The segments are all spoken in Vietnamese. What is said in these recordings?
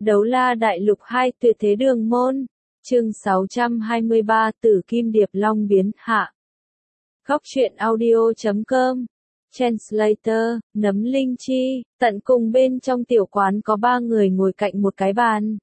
Đấu La Đại Lục 2 Tuyệt Thế Đường Môn, chương 623 Tử Kim Điệp Long biến hạ. Góc truyện audio.com, Translator, Nấm Linh Chi, tận cùng bên trong tiểu quán có 3 người ngồi cạnh một cái bàn.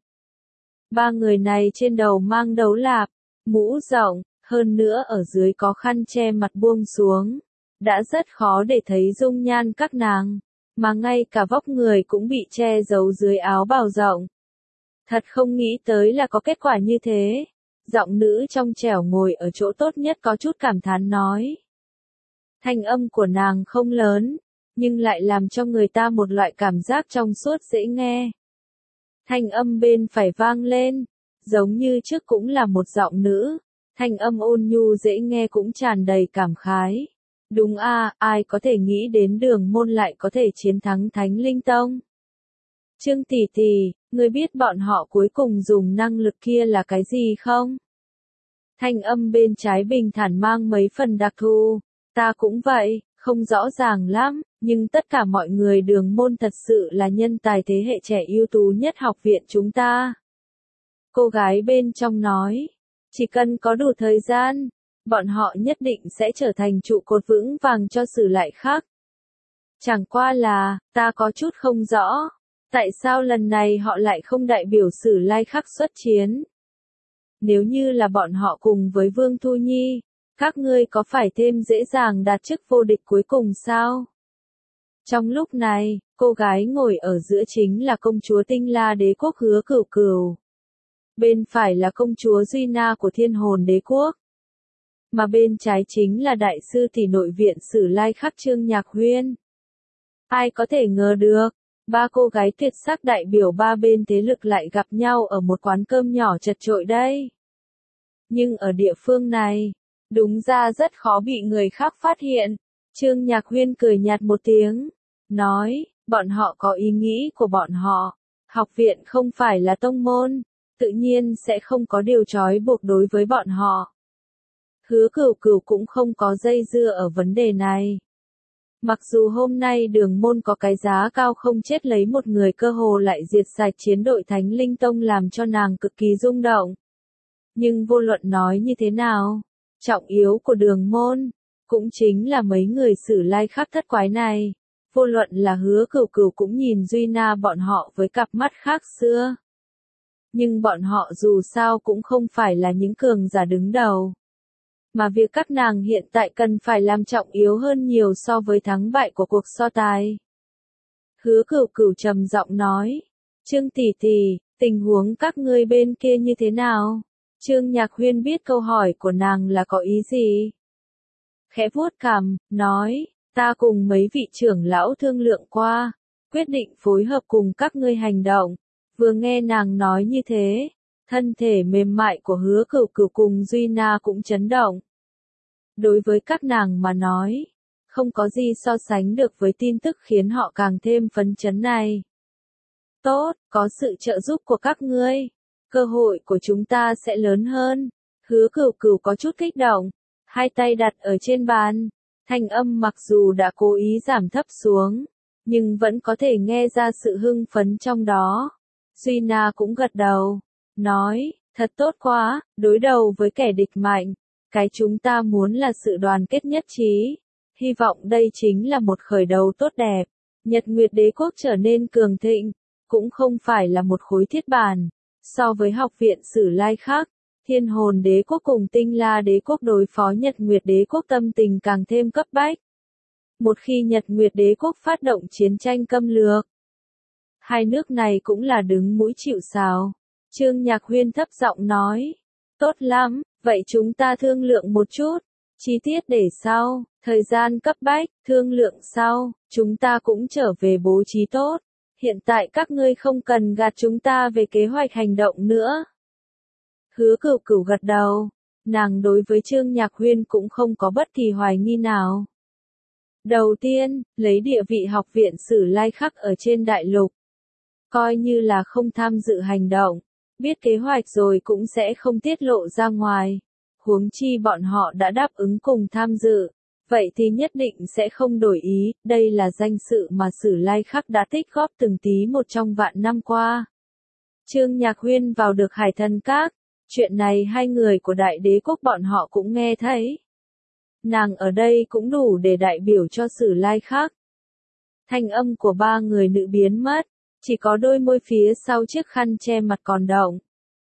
3 người này trên đầu mang đấu lạp, mũ rộng, hơn nữa ở dưới có khăn che mặt buông xuống. Đã rất khó để thấy dung nhan các nàng, mà ngay cả vóc người cũng bị che giấu dưới áo bào rộng. Thật không nghĩ tới là có kết quả như thế. Giọng nữ trong trẻo ngồi ở chỗ tốt nhất có chút cảm thán nói. Thanh âm của nàng không lớn, nhưng lại làm cho người ta một loại cảm giác trong suốt dễ nghe. Thanh âm bên phải vang lên, giống như trước cũng là một giọng nữ. Thanh âm ôn nhu dễ nghe cũng tràn đầy cảm khái. Đúng a, ai có thể nghĩ đến Đường Môn lại có thể chiến thắng Thánh Linh Tông. Trương tỷ tỷ, ngươi biết bọn họ cuối cùng dùng năng lực kia là cái gì không? Thanh âm bên trái bình thản mang mấy phần đặc thù. Ta cũng vậy, không rõ ràng lắm, nhưng tất cả mọi người Đường Môn thật sự là nhân tài thế hệ trẻ ưu tú nhất học viện chúng ta. Cô gái bên trong nói, chỉ cần có đủ thời gian, bọn họ nhất định sẽ trở thành trụ cột vững vàng cho Sử Lai Khắc. Chẳng qua là, ta có chút không rõ, tại sao lần này họ lại không đại biểu Sử Lai Khắc xuất chiến? Nếu như là bọn họ cùng với Vương Thu Nhi, các ngươi có phải thêm dễ dàng đạt chức vô địch cuối cùng sao? Trong lúc này, cô gái ngồi ở giữa chính là công chúa Tinh La Đế Quốc Hứa Cửu Cửu. Bên phải là công chúa Duy Na của Thiên Hồn Đế Quốc. Mà bên trái chính là đại sư tỷ nội viện Sử Lai Khắc Trương Nhạc Huyên. Ai có thể ngờ được, 3 cô gái tuyệt sắc đại biểu 3 bên thế lực lại gặp nhau ở một quán cơm nhỏ chật chội đây. Nhưng ở địa phương này, đúng ra rất khó bị người khác phát hiện. Trương Nhạc Huyên cười nhạt một tiếng, nói, bọn họ có ý nghĩ của bọn họ. Học viện không phải là tông môn, tự nhiên sẽ không có điều trói buộc đối với bọn họ. Hứa Cửu Cửu cũng không có dây dưa ở vấn đề này. Mặc dù hôm nay Đường Môn có cái giá cao không chết lấy một người cơ hồ lại diệt sạch chiến đội Thánh Linh Tông làm cho nàng cực kỳ rung động. Nhưng vô luận nói như thế nào, trọng yếu của Đường Môn, cũng chính là mấy người Sử Lai Khắc thất quái này. Vô luận là Hứa Cửu Cửu cũng nhìn Duy Na bọn họ với cặp mắt khác xưa. Nhưng bọn họ dù sao cũng không phải là những cường giả đứng đầu. Mà việc các nàng hiện tại cần phải làm trọng yếu hơn nhiều so với thắng bại của cuộc so tài. Hứa Cửu Cửu trầm giọng nói, Trương tỷ tỷ, tình huống các ngươi bên kia như thế nào? Trương Nhạc Huyên biết câu hỏi của nàng là có ý gì. Khẽ vuốt cằm, nói, ta cùng mấy vị trưởng lão thương lượng qua, quyết định phối hợp cùng các ngươi hành động. Vừa nghe nàng nói như thế, thân thể mềm mại của Hứa Cửu Cửu cùng Duy Na cũng chấn động. Đối với các nàng mà nói, không có gì so sánh được với tin tức khiến họ càng thêm phấn chấn này. Tốt, có sự trợ giúp của các ngươi, cơ hội của chúng ta sẽ lớn hơn. Hứa Cửu Cửu có chút kích động, hai tay đặt ở trên bàn, thanh âm mặc dù đã cố ý giảm thấp xuống, nhưng vẫn có thể nghe ra sự hưng phấn trong đó. Duy Na cũng gật đầu, nói, thật tốt quá, đối đầu với kẻ địch mạnh. Cái chúng ta muốn là sự đoàn kết nhất trí. Hy vọng đây chính là một khởi đầu tốt đẹp. Nhật Nguyệt Đế Quốc trở nên cường thịnh, cũng không phải là một khối thiết bản. So với học viện Sử Lai Khắc, Thiên Hồn Đế Quốc cùng Tinh La Đế Quốc đối phó Nhật Nguyệt Đế Quốc tâm tình càng thêm cấp bách. Một khi Nhật Nguyệt Đế Quốc phát động chiến tranh câm lược, hai nước này cũng là đứng mũi chịu sào. Trương Nhạc Huyên thấp giọng nói, tốt lắm. Vậy chúng ta thương lượng một chút, chi tiết để sau, thời gian cấp bách, thương lượng sau, chúng ta cũng trở về bố trí tốt. Hiện tại các ngươi không cần gạt chúng ta về kế hoạch hành động nữa. Hứa Cửu Cửu gật đầu, nàng đối với Trương Nhạc Huyên cũng không có bất kỳ hoài nghi nào. Đầu tiên, lấy địa vị học viện Sử Lai Khắc ở trên đại lục. Coi như là không tham dự hành động. Biết kế hoạch rồi cũng sẽ không tiết lộ ra ngoài. Huống chi bọn họ đã đáp ứng cùng tham dự. Vậy thì nhất định sẽ không đổi ý. Đây là danh sự mà Sử Lai Khắc đã tích góp từng tí một trong vạn năm qua. Trương Nhạc Huyên vào được Hải Thần Các, chuyện này hai người của Đại Đế Quốc bọn họ cũng nghe thấy. Nàng ở đây cũng đủ để đại biểu cho Sử Lai Khắc. Thanh âm của ba người nữ biến mất, chỉ có đôi môi phía sau chiếc khăn che mặt còn động.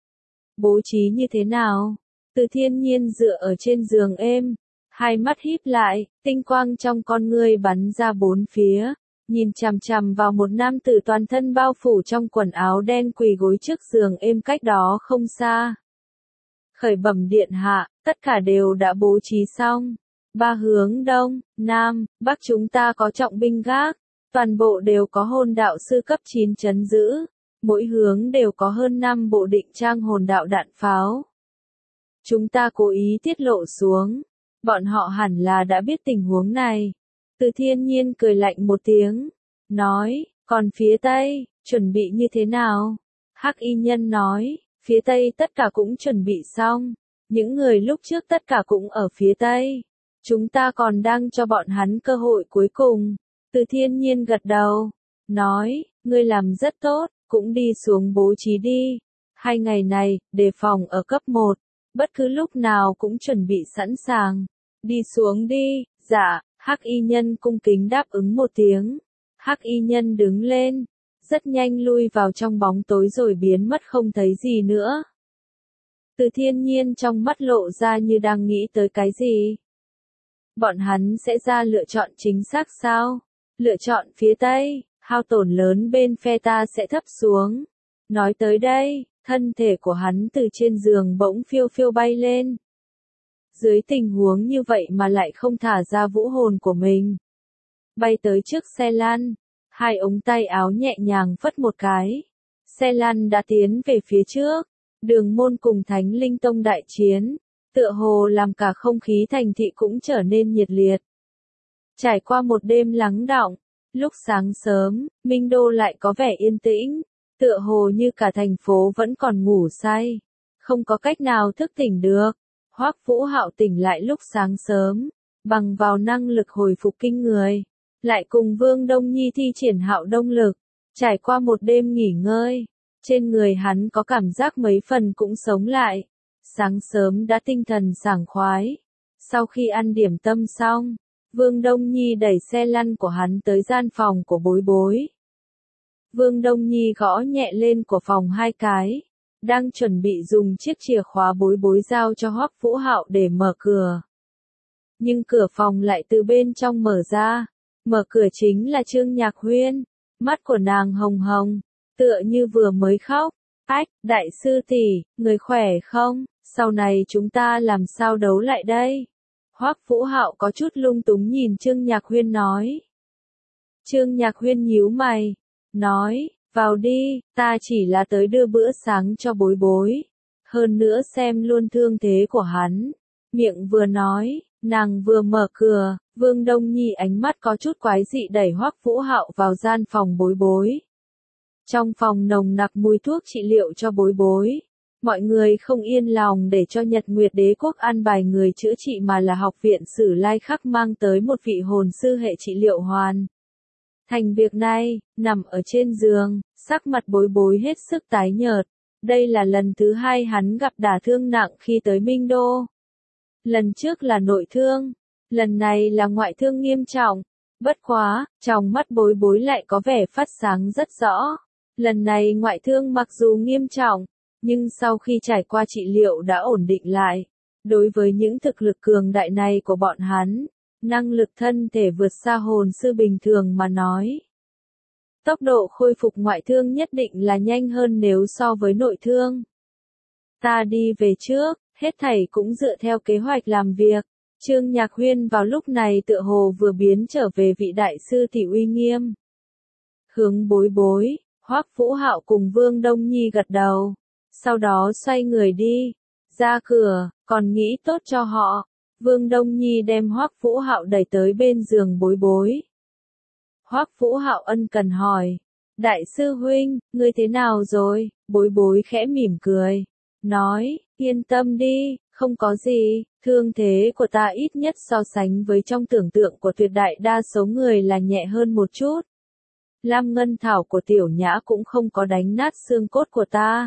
Bố trí như thế nào? Từ Thiên Nhiên dựa ở trên giường êm, hai mắt híp lại, tinh quang trong con ngươi bắn ra bốn phía, nhìn chằm chằm vào một nam tử toàn thân bao phủ trong quần áo đen quỳ gối trước giường êm cách đó không xa. Khởi bẩm điện hạ, tất cả đều đã bố trí xong. Ba hướng đông, nam, bắc chúng ta có trọng binh gác, toàn bộ đều có hồn đạo sư cấp 9 trấn giữ, mỗi hướng đều có hơn 5 bộ định trang hồn đạo đạn pháo. Chúng ta cố ý tiết lộ xuống, bọn họ hẳn là đã biết tình huống này. Từ Thiên Nhiên cười lạnh một tiếng, nói, còn phía Tây, chuẩn bị như thế nào? Hắc Y Nhân nói, phía Tây tất cả cũng chuẩn bị xong, những người lúc trước tất cả cũng ở phía Tây. Chúng ta còn đang cho bọn hắn cơ hội cuối cùng. Từ Thiên Nhiên gật đầu, nói, ngươi làm rất tốt, cũng đi xuống bố trí đi. 2 ngày này, đề phòng ở cấp 1, bất cứ lúc nào cũng chuẩn bị sẵn sàng. Đi xuống đi, dạ, Hắc Y Nhân cung kính đáp ứng một tiếng. Hắc Y Nhân đứng lên, rất nhanh lui vào trong bóng tối rồi biến mất không thấy gì nữa. Từ Thiên Nhiên trong mắt lộ ra như đang nghĩ tới cái gì. Bọn hắn sẽ ra lựa chọn chính xác sao? Lựa chọn phía Tây, hao tổn lớn bên phe ta sẽ thấp xuống. Nói tới đây, thân thể của hắn từ trên giường bỗng phiêu phiêu bay lên. Dưới tình huống như vậy mà lại không thả ra vũ hồn của mình. Bay tới trước xe lăn, hai ống tay áo nhẹ nhàng phất một cái. Xe lăn đã tiến về phía trước, Đường Môn cùng Thánh Linh Tông đại chiến. Tựa hồ làm cả không khí thành thị cũng trở nên nhiệt liệt. Trải qua một đêm lắng đọng, lúc sáng sớm, Minh Đô lại có vẻ yên tĩnh, tựa hồ như cả thành phố vẫn còn ngủ say, không có cách nào thức tỉnh được. Hoắc Vũ Hạo tỉnh lại lúc sáng sớm, bằng vào năng lực hồi phục kinh người, lại cùng Vương Đông Nhi thi triển Hạo Đông lực, trải qua một đêm nghỉ ngơi, trên người hắn có cảm giác mấy phần cũng sống lại. Sáng sớm đã tinh thần sảng khoái. Sau khi ăn điểm tâm xong, Vương Đông Nhi đẩy xe lăn của hắn tới gian phòng của Bối Bối. Vương Đông Nhi gõ nhẹ lên của phòng 2 cái, đang chuẩn bị dùng chiếc chìa khóa Bối Bối giao cho Hoắc Vũ Hạo để mở cửa. Nhưng cửa phòng lại từ bên trong mở ra, mở cửa chính là Trương Nhạc Huyên, mắt của nàng hồng hồng, tựa như vừa mới khóc. Ách, đại sư tỷ, người khỏe không? Sau này chúng ta làm sao đấu lại đây? Hoắc Vũ Hạo có chút lung túng nhìn Trương Nhạc Huyên nói. Trương Nhạc Huyên nhíu mày, nói, vào đi, ta chỉ là tới đưa bữa sáng cho Bối Bối. Hơn nữa xem luôn thương thế của hắn. Miệng vừa nói, nàng vừa mở cửa, Vương Đông Nhi ánh mắt có chút quái dị đẩy Hoắc Vũ Hạo vào gian phòng Bối Bối. Trong phòng nồng nặc mùi thuốc trị liệu cho Bối Bối. Mọi người không yên lòng để cho Nhật Nguyệt Đế Quốc an bài người chữa trị mà là học viện Sử Lai Khắc mang tới một vị hồn sư hệ trị liệu hoàn. Thành việc này, nằm ở trên giường, sắc mặt Bối Bối hết sức tái nhợt. Đây là lần thứ 2 hắn gặp đả thương nặng khi tới Minh Đô. Lần trước là nội thương, lần này là ngoại thương nghiêm trọng. Bất quá, trong mắt Bối Bối lại có vẻ phát sáng rất rõ. Lần này ngoại thương mặc dù nghiêm trọng, nhưng sau khi trải qua trị liệu đã ổn định lại. Đối với những thực lực cường đại này của bọn hắn, năng lực thân thể vượt xa hồn sư bình thường mà nói. Tốc độ khôi phục ngoại thương nhất định là nhanh hơn nếu so với nội thương. Ta đi về trước, hết thảy cũng dựa theo kế hoạch làm việc. Trương Nhạc Huyên vào lúc này tựa hồ vừa biến trở về vị đại sư tỷ uy nghiêm. Hướng Bối Bối, Hoắc Vũ Hạo cùng Vương Đông Nhi gật đầu. Sau đó xoay người đi, ra cửa, còn nghĩ tốt cho họ. Vương Đông Nhi đem Hoắc Vũ Hạo đẩy tới bên giường Bối Bối. Hoắc Vũ Hạo ân cần hỏi, đại sư huynh, ngươi thế nào rồi? Bối Bối khẽ mỉm cười, nói, yên tâm đi, không có gì, thương thế của ta ít nhất so sánh với trong tưởng tượng của tuyệt đại đa số người là nhẹ hơn một chút. Lam ngân thảo của Tiểu Nhã cũng không có đánh nát xương cốt của ta,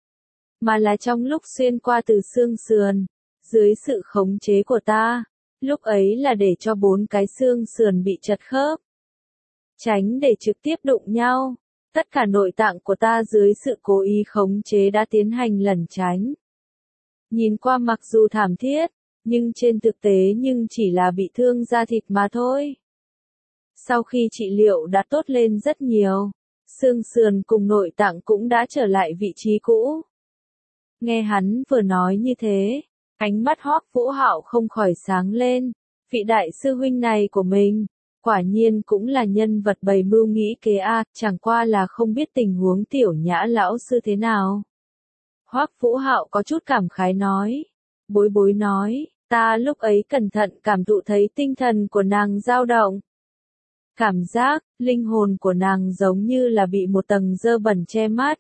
mà là trong lúc xuyên qua từ xương sườn, dưới sự khống chế của ta, lúc ấy là để cho 4 cái xương sườn bị chật khớp, tránh để trực tiếp đụng nhau. Tất cả nội tạng của ta dưới sự cố ý khống chế đã tiến hành lẩn tránh. Nhìn qua mặc dù thảm thiết, nhưng trên thực tế chỉ là bị thương da thịt mà thôi. Sau khi trị liệu đã tốt lên rất nhiều, xương sườn cùng nội tạng cũng đã trở lại vị trí cũ. Nghe hắn vừa nói như thế, ánh mắt Hoắc Vũ Hạo không khỏi sáng lên, vị đại sư huynh này của mình, quả nhiên cũng là nhân vật bày mưu nghĩ kế a, chẳng qua là không biết tình huống Tiểu Nhã lão sư thế nào. Hoắc Vũ Hạo có chút cảm khái nói, Bối Bối nói, ta lúc ấy cẩn thận cảm thụ thấy tinh thần của nàng dao động. Cảm giác, linh hồn của nàng giống như là bị một tầng dơ bẩn che mắt.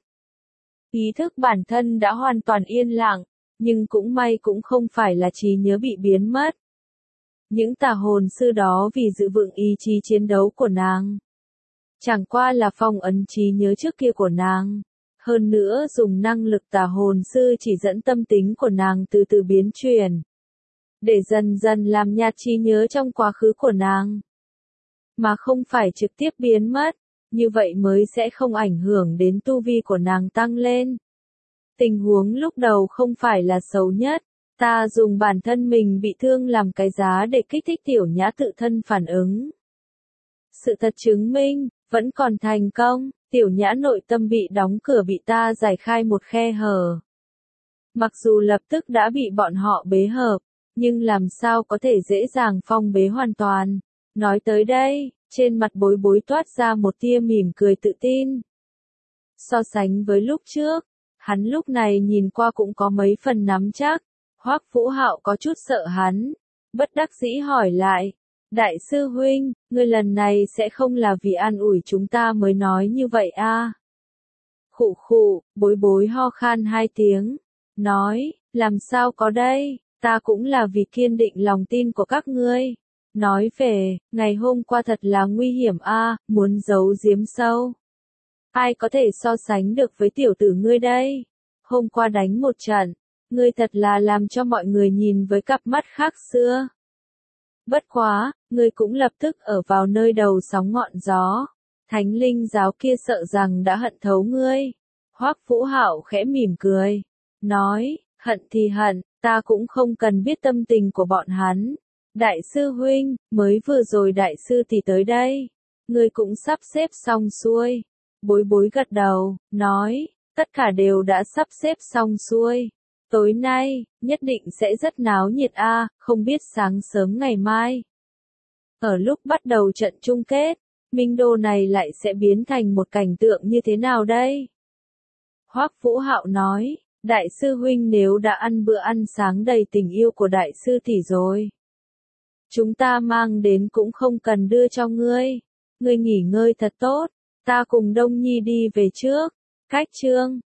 Ý thức bản thân đã hoàn toàn yên lặng, nhưng cũng may cũng không phải là trí nhớ bị biến mất. Những tà hồn sư đó vì giữ vững ý chí chiến đấu của nàng, chẳng qua là phong ấn trí nhớ trước kia của nàng. Hơn nữa dùng năng lực tà hồn sư chỉ dẫn tâm tính của nàng từ từ biến chuyển, để dần dần làm nhạt trí nhớ trong quá khứ của nàng, mà không phải trực tiếp biến mất, như vậy mới sẽ không ảnh hưởng đến tu vi của nàng tăng lên. Tình huống lúc đầu không phải là xấu nhất, ta dùng bản thân mình bị thương làm cái giá để kích thích Tiểu Nhã tự thân phản ứng. Sự thật chứng minh, vẫn còn thành công, Tiểu Nhã nội tâm bị đóng cửa bị ta giải khai một khe hở. Mặc dù lập tức đã bị bọn họ bế hợp, nhưng làm sao có thể dễ dàng phong bế hoàn toàn. Nói tới đây, trên mặt Bối Bối toát ra một tia mỉm cười tự tin. So sánh với lúc trước, hắn lúc này nhìn qua cũng có mấy phần nắm chắc. Hoắc Vũ Hạo có chút sợ hắn, bất đắc dĩ hỏi lại, đại sư huynh, ngươi lần này sẽ không là vì an ủi chúng ta mới nói như vậy a? Khụ khụ, Bối Bối ho khan 2 tiếng, nói, làm sao có đây, ta cũng là vì kiên định lòng tin của các ngươi. Nói về, ngày hôm qua thật là nguy hiểm a, muốn giấu giếm sâu. Ai có thể so sánh được với tiểu tử ngươi đây? Hôm qua đánh một trận, ngươi thật là làm cho mọi người nhìn với cặp mắt khác xưa. Bất quá, ngươi cũng lập tức ở vào nơi đầu sóng ngọn gió. Thánh linh giáo kia sợ rằng đã hận thấu ngươi. Hoắc Vũ Hạo khẽ mỉm cười, nói, hận thì hận, ta cũng không cần biết tâm tình của bọn hắn. Đại sư huynh, mới vừa rồi đại sư thì tới đây. Ngươi cũng sắp xếp xong xuôi. Bối Bối gật đầu, nói, tất cả đều đã sắp xếp xong xuôi. Tối nay, nhất định sẽ rất náo nhiệt a, không biết sáng sớm ngày mai. Ở lúc bắt đầu trận chung kết, Minh Đô này lại sẽ biến thành một cảnh tượng như thế nào đây? Hoắc Vũ Hạo nói, đại sư huynh nếu đã ăn bữa ăn sáng đầy tình yêu của đại sư thì rồi. Chúng ta mang đến cũng không cần đưa cho ngươi. Ngươi nghỉ ngơi thật tốt, ta cùng Đông Nhi đi về trước. Cách chương